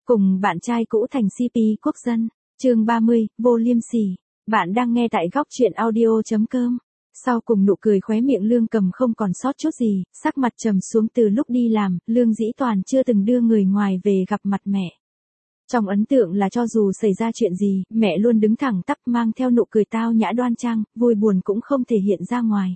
Cùng bạn trai cũ thành CP quốc dân. Chương 30, vô liêm sỉ. Bạn đang nghe tại góc truyện audio.com. Sau cùng nụ cười khóe miệng Lương Cầm không còn sót chút gì, sắc mặt trầm xuống từ lúc đi làm, Lương Dĩ Toàn chưa từng đưa người ngoài về gặp mặt mẹ. Trong ấn tượng là cho dù xảy ra chuyện gì, mẹ luôn đứng thẳng tắp mang theo nụ cười tao nhã đoan trang, vui buồn cũng không thể hiện ra ngoài.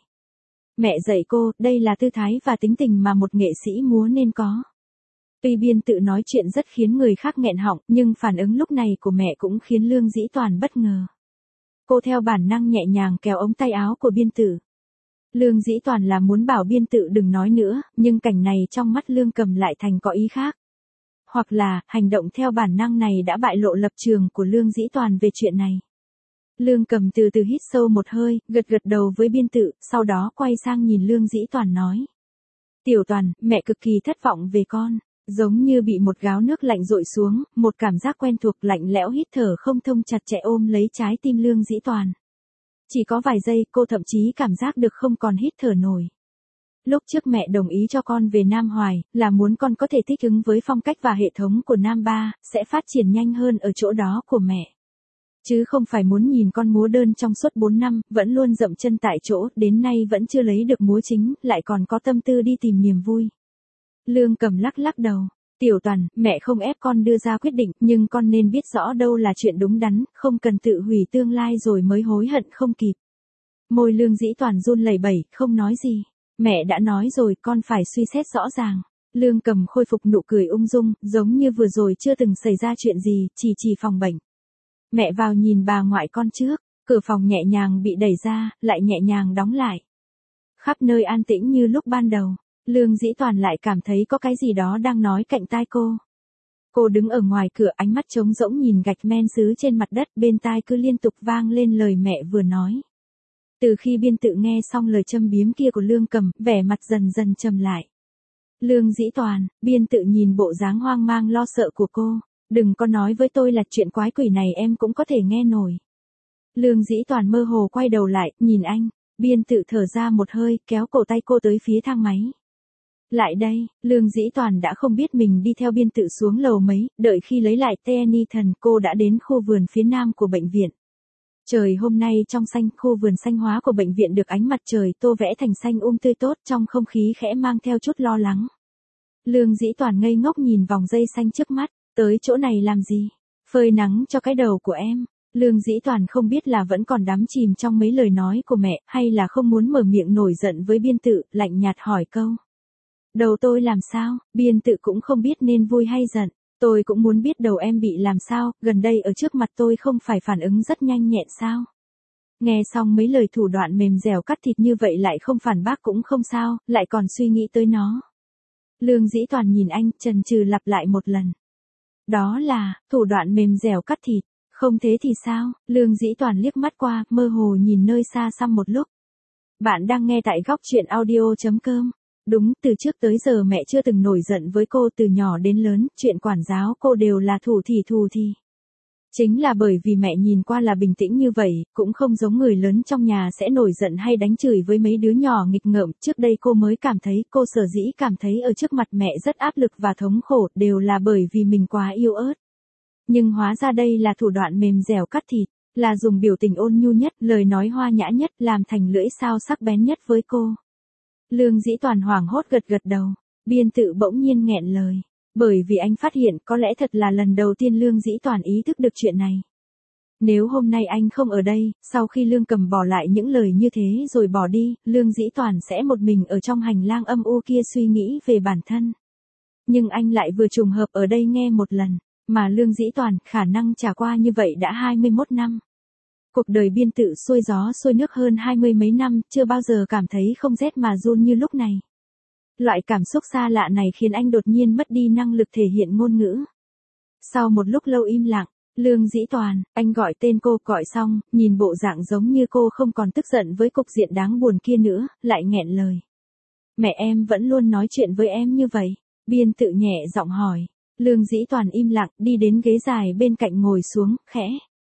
Mẹ dạy cô, đây là tư thái và tính tình mà một nghệ sĩ múa nên có. Tuy biên tự nói chuyện rất khiến người khác nghẹn họng, nhưng phản ứng lúc này của mẹ cũng khiến Lương Dĩ Toàn bất ngờ. Cô theo bản năng nhẹ nhàng kéo ống tay áo của biên tự. Lương Dĩ Toàn là muốn bảo biên tự đừng nói nữa, nhưng cảnh này trong mắt Lương Cầm lại thành có ý khác. Hoặc là, hành động theo bản năng này đã bại lộ lập trường của Lương Dĩ Toàn về chuyện này. Lương Cầm từ từ hít sâu một hơi, gật gật đầu với biên tự, sau đó quay sang nhìn Lương Dĩ Toàn nói. Tiểu Toàn, mẹ cực kỳ thất vọng về con. Giống như bị một gáo nước lạnh dội xuống, một cảm giác quen thuộc lạnh lẽo hít thở không thông chặt chẽ ôm lấy trái tim Lương Dĩ Toàn. Chỉ có vài giây cô thậm chí cảm giác được không còn hít thở nổi. Lúc trước mẹ đồng ý cho con về Nam Hoài, là muốn con có thể thích ứng với phong cách và hệ thống của Nam Ba, sẽ phát triển nhanh hơn ở chỗ đó của mẹ. Chứ không phải muốn nhìn con múa đơn trong suốt 4 năm, vẫn luôn dậm chân tại chỗ, đến nay vẫn chưa lấy được múa chính, lại còn có tâm tư đi tìm niềm vui. Lương Cầm lắc lắc đầu. Tiểu Toàn, mẹ không ép con đưa ra quyết định, nhưng con nên biết rõ đâu là chuyện đúng đắn, không cần tự hủy tương lai rồi mới hối hận không kịp. Môi Lương Dĩ Toàn run lẩy bẩy, không nói gì. Mẹ đã nói rồi, con phải suy xét rõ ràng. Lương Cầm khôi phục nụ cười ung dung, giống như vừa rồi chưa từng xảy ra chuyện gì, chỉ phòng bệnh. Mẹ vào nhìn bà ngoại con trước, cửa phòng nhẹ nhàng bị đẩy ra, lại nhẹ nhàng đóng lại. Khắp nơi an tĩnh như lúc ban đầu. Lương Dĩ Toàn lại cảm thấy có cái gì đó đang nói cạnh tai cô. Cô đứng ở ngoài cửa ánh mắt trống rỗng nhìn gạch men sứ trên mặt đất, bên tai cứ liên tục vang lên lời mẹ vừa nói. Từ khi biên tự nghe xong lời châm biếm kia của Lương Cầm, vẻ mặt dần dần trầm lại. Lương Dĩ Toàn, biên tự nhìn bộ dáng hoang mang lo sợ của cô. Đừng có nói với tôi là chuyện quái quỷ này em cũng có thể nghe nổi. Lương Dĩ Toàn mơ hồ quay đầu lại, nhìn anh. Biên tự thở ra một hơi, kéo cổ tay cô tới phía thang máy. Lại đây, Lương Dĩ Toàn đã không biết mình đi theo biên tự xuống lầu mấy, đợi khi lấy lại Tenny thần cô đã đến khu vườn phía nam của bệnh viện. Trời hôm nay trong xanh, khu vườn xanh hóa của bệnh viện được ánh mặt trời tô vẽ thành xanh tươi tốt, trong không khí khẽ mang theo chút lo lắng. Lương Dĩ Toàn ngây ngốc nhìn vòng dây xanh trước mắt, tới chỗ này làm gì? Phơi nắng cho cái đầu của em. Lương Dĩ Toàn không biết là vẫn còn đắm chìm trong mấy lời nói của mẹ, hay là không muốn mở miệng nổi giận với biên tự, lạnh nhạt hỏi câu. Đầu tôi làm sao? Biên tự cũng không biết nên vui hay giận. Tôi cũng muốn biết đầu em bị làm sao, gần đây ở trước mặt tôi không phải phản ứng rất nhanh nhẹn sao? Nghe xong mấy lời thủ đoạn mềm dẻo cắt thịt như vậy lại không phản bác cũng không sao, lại còn suy nghĩ tới nó. Lương Dĩ Toàn nhìn anh, chần chừ lặp lại một lần. Đó là, thủ đoạn mềm dẻo cắt thịt, không thế thì sao? Lương Dĩ Toàn liếc mắt qua, mơ hồ nhìn nơi xa xăm một lúc. Bạn đang nghe tại góc truyện audio.com. Đúng, từ trước tới giờ mẹ chưa từng nổi giận với cô, từ nhỏ đến lớn, chuyện quản giáo cô đều là thủ thì. Chính là bởi vì mẹ nhìn qua là bình tĩnh như vậy, cũng không giống người lớn trong nhà sẽ nổi giận hay đánh chửi với mấy đứa nhỏ nghịch ngợm, trước đây cô mới cảm thấy, cô sở dĩ cảm thấy ở trước mặt mẹ rất áp lực và thống khổ, đều là bởi vì mình quá yêu ớt. Nhưng hóa ra đây là thủ đoạn mềm dẻo cắt thịt, là dùng biểu tình ôn nhu nhất, lời nói hoa nhã nhất, làm thành lưỡi dao sắc bén nhất với cô. Lương Dĩ Toàn hoảng hốt gật đầu, biên tự bỗng nhiên nghẹn lời. Bởi vì anh phát hiện có lẽ thật là lần đầu tiên Lương Dĩ Toàn ý thức được chuyện này. Nếu hôm nay anh không ở đây, sau khi Lương Cầm bỏ lại những lời như thế rồi bỏ đi, Lương Dĩ Toàn sẽ một mình ở trong hành lang âm u kia suy nghĩ về bản thân. Nhưng anh lại vừa trùng hợp ở đây nghe một lần, mà Lương Dĩ Toàn khả năng trải qua như vậy đã 21 năm. Cuộc đời biên tự xuôi gió xuôi nước hơn 20 mấy năm, chưa bao giờ cảm thấy không rét mà run như lúc này. Loại cảm xúc xa lạ này khiến anh đột nhiên mất đi năng lực thể hiện ngôn ngữ. Sau một lúc lâu im lặng, Lương Dĩ Toàn, anh gọi tên cô, gọi xong, nhìn bộ dạng giống như cô không còn tức giận với cục diện đáng buồn kia nữa, lại nghẹn lời. Mẹ em vẫn luôn nói chuyện với em như vậy. Biên tự nhẹ giọng hỏi. Lương Dĩ Toàn im lặng, đi đến ghế dài bên cạnh ngồi xuống, khẽ.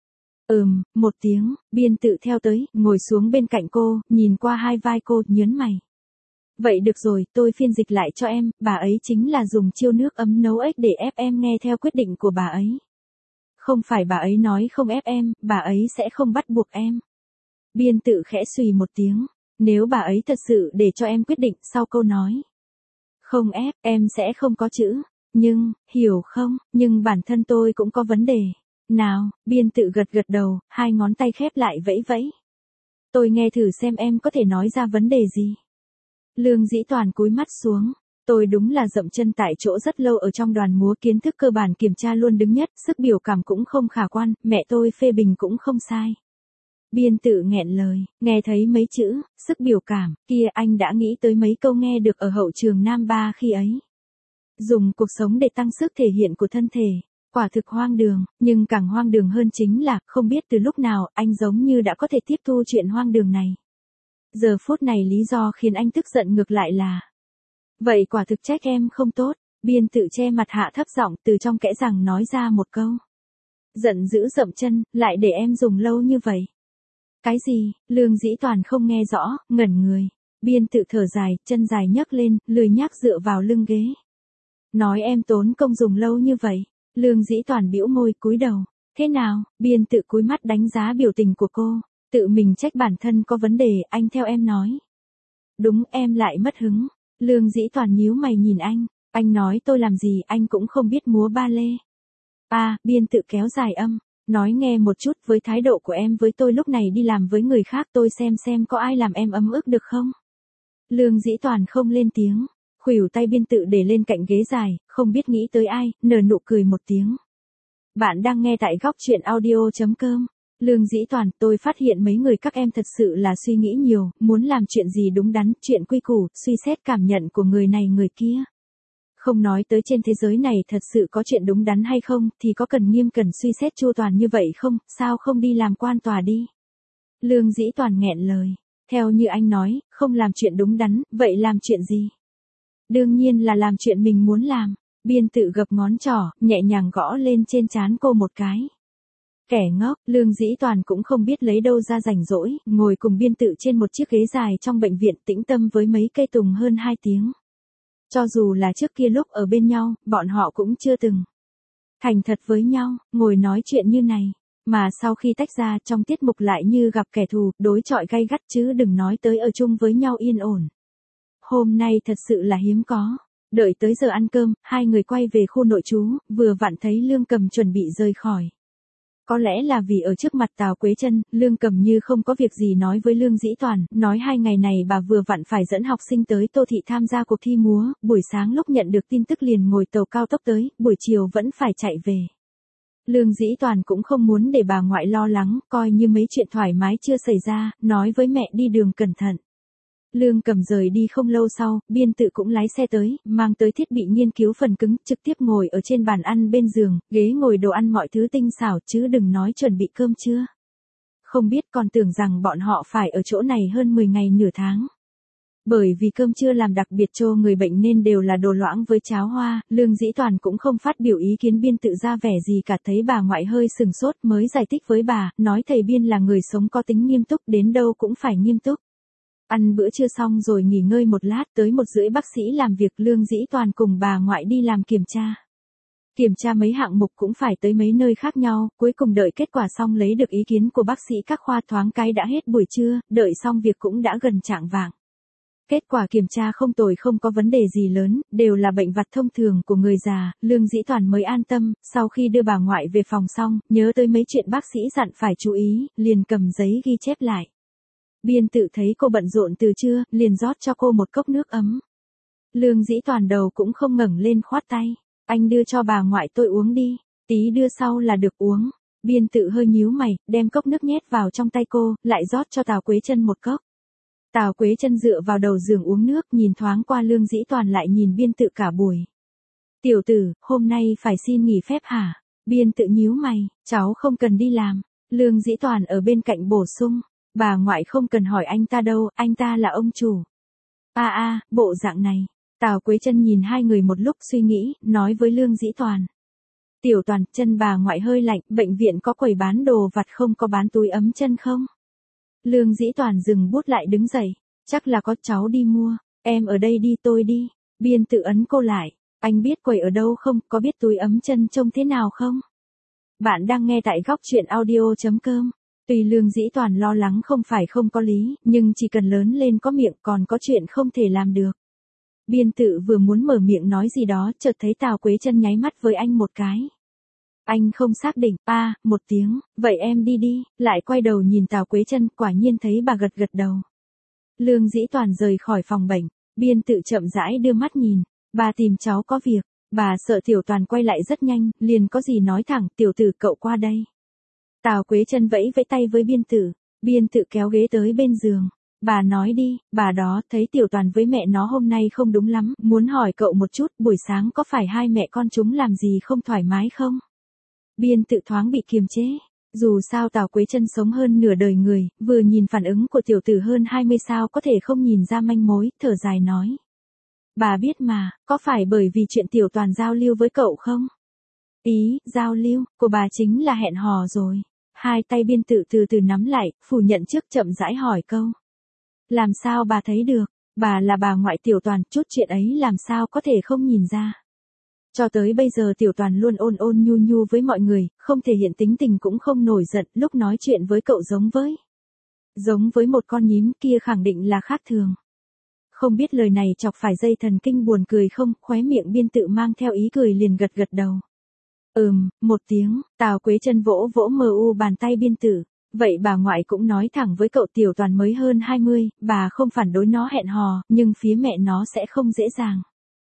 Một tiếng, biên tự theo tới, ngồi xuống bên cạnh cô, nhìn qua hai vai cô, nhớn mày. Vậy được rồi, tôi phiên dịch lại cho em, bà ấy chính là dùng chiêu nước ấm nấu ếch để ép em nghe theo quyết định của bà ấy. Không phải bà ấy nói không ép em, bà ấy sẽ không bắt buộc em. Biên Tự khẽ xùy một tiếng. Nếu bà ấy thật sự để cho em quyết định sau câu nói không ép, em sẽ không có chữ. Nhưng, hiểu không, nhưng bản thân tôi cũng có vấn đề. Nào, Biên Tự gật gật đầu, hai ngón tay khép lại vẫy vẫy. Tôi nghe thử xem em có thể nói ra vấn đề gì. Lương Dĩ Toàn cúi mắt xuống. Tôi đúng là dậm chân tại chỗ rất lâu ở trong đoàn múa, kiến thức cơ bản kiểm tra luôn đứng nhất, sức biểu cảm cũng không khả quan, mẹ tôi phê bình cũng không sai. Biên Tự nghẹn lời, nghe thấy mấy chữ, sức biểu cảm, kia anh đã nghĩ tới mấy câu nghe được ở hậu trường Nam Ba khi ấy. Dùng cuộc sống để tăng sức thể hiện của thân thể, quả thực hoang đường, nhưng càng hoang đường hơn chính là, không biết từ lúc nào, anh giống như đã có thể tiếp thu chuyện hoang đường này. Giờ phút này lý do khiến anh tức giận ngược lại là, vậy quả thực trách em không tốt. Biên Tự che mặt hạ thấp giọng từ trong kẽ răng nói ra một câu. Giận dữ dậm chân, lại để em dùng lâu như vậy. Cái gì? Lương Dĩ Toàn không nghe rõ, ngẩn người. Biên Tự thở dài, chân dài nhấc lên, lười nhác dựa vào lưng ghế. Nói em tốn công dùng lâu như vậy. Lương Dĩ Toàn bĩu môi cúi đầu. Thế nào? Biên Tự cúi mắt đánh giá biểu tình của cô. Tự mình trách bản thân có vấn đề, anh theo em nói. Đúng, em lại mất hứng. Lương Dĩ Toàn nhíu mày nhìn anh nói tôi làm gì, anh cũng không biết múa ba lê. Biên Tự kéo dài âm. Nói nghe một chút, với thái độ của em với tôi lúc này đi làm với người khác, tôi xem có ai làm em ấm ức được không? Lương Dĩ Toàn không lên tiếng, khuỷu tay Biên Tự để lên cạnh ghế dài, không biết nghĩ tới ai, nở nụ cười một tiếng. Bạn đang nghe tại góc truyện audio.com. Lương Dĩ Toàn, tôi phát hiện mấy người các em thật sự là suy nghĩ nhiều, muốn làm chuyện gì đúng đắn, chuyện quy củ, suy xét cảm nhận của người này người kia. Không nói tới trên thế giới này thật sự có chuyện đúng đắn hay không, thì có cần nghiêm cẩn suy xét chu toàn như vậy không, sao không đi làm quan tòa đi. Lương Dĩ Toàn nghẹn lời. Theo như anh nói, không làm chuyện đúng đắn, vậy làm chuyện gì? Đương nhiên là làm chuyện mình muốn làm. Biên Tự gập ngón trỏ, nhẹ nhàng gõ lên trên trán cô một cái. Kẻ ngốc, Lương Dĩ Toàn cũng không biết lấy đâu ra rảnh rỗi, ngồi cùng Biên Tự trên một chiếc ghế dài trong bệnh viện tĩnh tâm với mấy cây tùng hơn 2 tiếng. Cho dù là trước kia lúc ở bên nhau, bọn họ cũng chưa từng thành thật với nhau, ngồi nói chuyện như này. Mà sau khi tách ra trong tiết mục lại như gặp kẻ thù, đối chọi gay gắt chứ đừng nói tới ở chung với nhau yên ổn. Hôm nay thật sự là hiếm có. Đợi tới giờ ăn cơm, hai người quay về khu nội trú, vừa vặn thấy Lương Cầm chuẩn bị rời khỏi. Có lẽ là vì ở trước mặt Tào Quế Chân, Lương Cầm như không có việc gì nói với Lương Dĩ Toàn, nói 2 ngày này bà vừa vặn phải dẫn học sinh tới Tô Thị tham gia cuộc thi múa, buổi sáng lúc nhận được tin tức liền ngồi tàu cao tốc tới, buổi chiều vẫn phải chạy về. Lương Dĩ Toàn cũng không muốn để bà ngoại lo lắng, coi như mấy chuyện thoải mái chưa xảy ra, nói với mẹ đi đường cẩn thận. Lương Cầm rời đi không lâu sau, Biên Tự cũng lái xe tới, mang tới thiết bị nghiên cứu phần cứng, trực tiếp ngồi ở trên bàn ăn bên giường, ghế ngồi đồ ăn mọi thứ tinh xảo chứ đừng nói chuẩn bị cơm trưa. Không biết còn tưởng rằng bọn họ phải ở chỗ này hơn 10 ngày nửa tháng. Bởi vì cơm trưa làm đặc biệt cho người bệnh nên đều là đồ loãng với cháo hoa, Lương Dĩ Toàn cũng không phát biểu ý kiến Biên Tự ra vẻ gì cả, thấy bà ngoại hơi sừng sốt mới giải thích với bà, nói thầy Biên là người sống có tính nghiêm túc, đến đâu cũng phải nghiêm túc. Ăn bữa trưa xong rồi nghỉ ngơi một lát, tới 1:30 bác sĩ làm việc, Lương Dĩ Toàn cùng bà ngoại đi làm kiểm tra. Kiểm tra mấy hạng mục cũng phải tới mấy nơi khác nhau, cuối cùng đợi kết quả xong lấy được ý kiến của bác sĩ các khoa, thoáng cái đã hết buổi trưa, đợi xong việc cũng đã gần chạng vạng. Kết quả kiểm tra không tồi, không có vấn đề gì lớn, đều là bệnh vặt thông thường của người già, Lương Dĩ Toàn mới an tâm. Sau khi đưa bà ngoại về phòng xong, nhớ tới mấy chuyện bác sĩ dặn phải chú ý, liền cầm giấy ghi chép lại. Biên Tự thấy cô bận rộn từ trưa, liền rót cho cô một cốc nước ấm. Lương Dĩ Toàn đầu cũng không ngẩng lên khoát tay. Anh đưa cho bà ngoại tôi uống đi, tí đưa sau là được uống. Biên Tự hơi nhíu mày, đem cốc nước nhét vào trong tay cô, lại rót cho Tào Quế Chân một cốc. Tào Quế Chân dựa vào đầu giường uống nước, nhìn thoáng qua Lương Dĩ Toàn lại nhìn Biên Tự cả buổi. Tiểu tử, hôm nay phải xin nghỉ phép hả? Biên Tự nhíu mày, cháu không cần đi làm. Lương Dĩ Toàn ở bên cạnh bổ sung. Bà ngoại không cần hỏi anh ta đâu, anh ta là ông chủ. Bộ dạng này. Tào Quế Chân nhìn hai người một lúc suy nghĩ, nói với Lương Dĩ Toàn. Tiểu Toàn, chân bà ngoại hơi lạnh, bệnh viện có quầy bán đồ vặt không, có bán túi ấm chân không? Lương Dĩ Toàn dừng bút lại đứng dậy. Chắc là có, cháu đi mua. Em ở đây đi tôi đi. Biên tự ấn cô lại. Anh biết quầy ở đâu không, có biết túi ấm chân trông thế nào không? Bạn đang nghe tại góc chuyện audio.com. Tuy Lương Dĩ Toàn lo lắng không phải không có lý, nhưng chỉ cần lớn lên có miệng còn có chuyện không thể làm được. Biên tự vừa muốn mở miệng nói gì đó, chợt thấy Tào Quế Chân nháy mắt với anh một cái. Anh không xác định, một tiếng, vậy em đi đi, lại quay đầu nhìn Tào Quế Chân, quả nhiên thấy bà gật gật đầu. Lương Dĩ Toàn rời khỏi phòng bệnh, Biên tự chậm rãi đưa mắt nhìn, bà tìm cháu có việc, bà sợ Tiểu Toàn quay lại rất nhanh, liền có gì nói thẳng, tiểu tử cậu qua đây. Tào Quế Chân vẫy vẫy tay với Biên tự kéo ghế tới bên giường. Bà nói đi, bà đó, thấy Tiểu Toàn với mẹ nó hôm nay không đúng lắm, muốn hỏi cậu một chút, buổi sáng có phải hai mẹ con chúng làm gì không thoải mái không? Biên tự thoáng bị kiềm chế. Dù sao Tào Quế Chân sống hơn nửa đời người, vừa nhìn phản ứng của tiểu tử hơn 20 sao có thể không nhìn ra manh mối, thở dài nói. Bà biết mà, có phải bởi vì chuyện Tiểu Toàn giao lưu với cậu không? Ý, giao lưu, của bà chính là hẹn hò rồi. Hai tay Biên tự từ từ nắm lại, phủ nhận trước chậm rãi hỏi câu. Làm sao bà thấy được, bà là bà ngoại Tiểu Toàn, chút chuyện ấy làm sao có thể không nhìn ra. Cho tới bây giờ Tiểu Toàn luôn ôn ôn nhu nhu với mọi người, không thể hiện tính tình cũng không nổi giận, lúc nói chuyện với cậu giống với một con nhím, kia khẳng định là khác thường. Không biết lời này chọc phải dây thần kinh buồn cười không, khóe miệng Biên tự mang theo ý cười liền gật gật đầu. Một tiếng, Tào Quế Chân vỗ vỗ bàn tay Biên tự. Vậy bà ngoại cũng nói thẳng với cậu Tiểu Toàn mới hơn 20, bà không phản đối nó hẹn hò, nhưng phía mẹ nó sẽ không dễ dàng.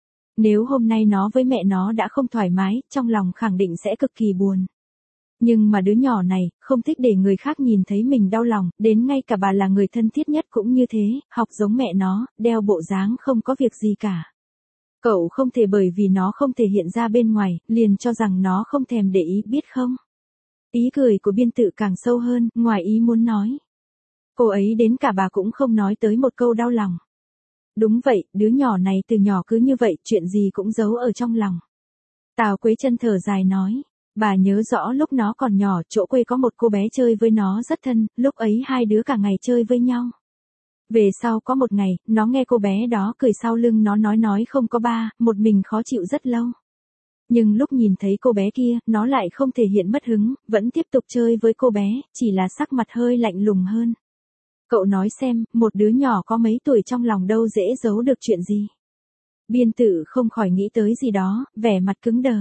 Nếu hôm nay nó với mẹ nó đã không thoải mái, trong lòng khẳng định sẽ cực kỳ buồn. Nhưng mà đứa nhỏ này, không thích để người khác nhìn thấy mình đau lòng, đến ngay cả bà là người thân thiết nhất cũng như thế, học giống mẹ nó, đeo bộ dáng không có việc gì cả. Cậu không thể bởi vì nó không thể hiện ra bên ngoài, liền cho rằng nó không thèm để ý, biết không? Ý cười của Biên tự càng sâu hơn, ngoài ý muốn nói. Cô ấy đến cả bà cũng không nói tới một câu đau lòng. Đúng vậy, đứa nhỏ này từ nhỏ cứ như vậy, chuyện gì cũng giấu ở trong lòng. Tào Quế Chân thở dài nói. Bà nhớ rõ lúc nó còn nhỏ, chỗ quê có một cô bé chơi với nó rất thân, lúc ấy hai đứa cả ngày chơi với nhau. Về sau có một ngày, nó nghe cô bé đó cười sau lưng nó nói không có ba, một mình khó chịu rất lâu. Nhưng lúc nhìn thấy cô bé kia, nó lại không thể hiện mất hứng, vẫn tiếp tục chơi với cô bé, chỉ là sắc mặt hơi lạnh lùng hơn. Cậu nói xem, một đứa nhỏ có mấy tuổi trong lòng đâu dễ giấu được chuyện gì. Biên tự không khỏi nghĩ tới gì đó, vẻ mặt cứng đờ.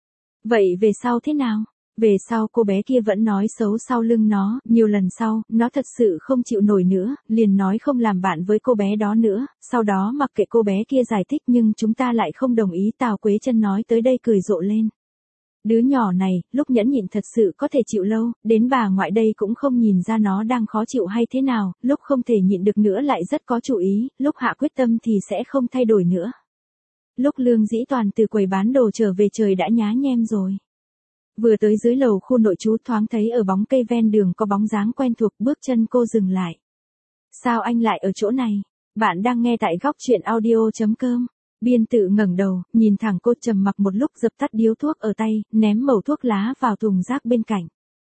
Vậy về sau thế nào? Về sau cô bé kia vẫn nói xấu sau lưng nó, nhiều lần sau, nó thật sự không chịu nổi nữa, liền nói không làm bạn với cô bé đó nữa, sau đó mặc kệ cô bé kia giải thích nhưng chúng ta lại không đồng ý. Tào Quế Chân nói tới đây cười rộ lên. Đứa nhỏ này, lúc nhẫn nhịn thật sự có thể chịu lâu, đến bà ngoại đây cũng không nhìn ra nó đang khó chịu hay thế nào, lúc không thể nhịn được nữa lại rất có chủ ý, lúc hạ quyết tâm thì sẽ không thay đổi nữa. Lúc Lương Dĩ Toàn từ quầy bán đồ trở về trời đã nhá nhem rồi. Vừa tới dưới lầu khu nội trú thoáng thấy ở bóng cây ven đường có bóng dáng quen thuộc, bước chân cô dừng lại. Sao anh lại ở chỗ này? Bạn đang nghe tại góc chuyện audio.com. Biên tự ngẩng đầu, nhìn thẳng cô, trầm mặc một lúc dập tắt điếu thuốc ở tay, ném mẩu thuốc lá vào thùng rác bên cạnh.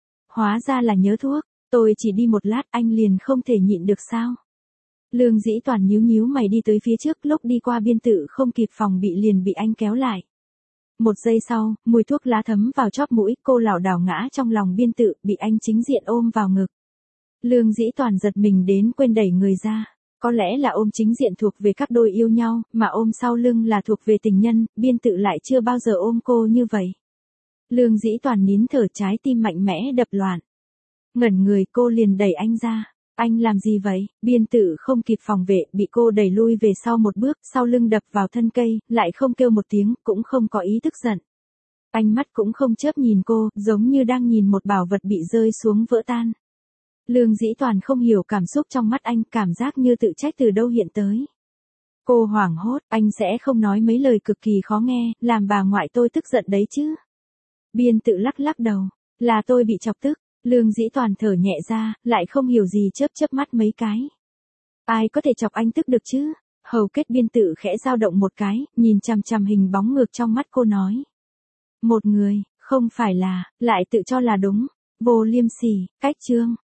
Hóa ra là nhớ thuốc, tôi chỉ đi một lát anh liền không thể nhịn được sao? Lương Dĩ Toàn nhíu mày đi tới phía trước, lúc đi qua Biên tự không kịp phòng bị liền bị anh kéo lại. Một giây sau, mùi thuốc lá thấm vào chóp mũi, cô lảo đảo ngã trong lòng Biên tự, bị anh chính diện ôm vào ngực. Lương Dĩ Toàn giật mình đến quên đẩy người ra. Có lẽ là ôm chính diện thuộc về các đôi yêu nhau, mà ôm sau lưng là thuộc về tình nhân, Biên tự lại chưa bao giờ ôm cô như vậy. Lương Dĩ Toàn nín thở, trái tim mạnh mẽ đập loạn. Ngẩn người, cô liền đẩy anh ra. Anh làm gì vậy? Biên tự không kịp phòng vệ, bị cô đẩy lui về sau một bước, sau lưng đập vào thân cây, lại không kêu một tiếng, cũng không có ý tức giận. Ánh mắt cũng không chớp nhìn cô, giống như đang nhìn một bảo vật bị rơi xuống vỡ tan. Lương Dĩ Toàn không hiểu cảm xúc trong mắt anh, cảm giác như tự trách từ đâu hiện tới. Cô hoảng hốt, anh sẽ không nói mấy lời cực kỳ khó nghe, làm bà ngoại tôi tức giận đấy chứ. Biên tự lắc lắc đầu, là tôi bị chọc tức. Lương Dĩ Toàn thở nhẹ ra, lại không hiểu gì chớp mắt mấy cái. Ai có thể chọc anh tức được chứ? Hầu kết Biên tự khẽ dao động một cái, nhìn chằm chằm hình bóng ngược trong mắt cô nói. Một người, không phải là, lại tự cho là đúng. Vô liêm sỉ, cách chương.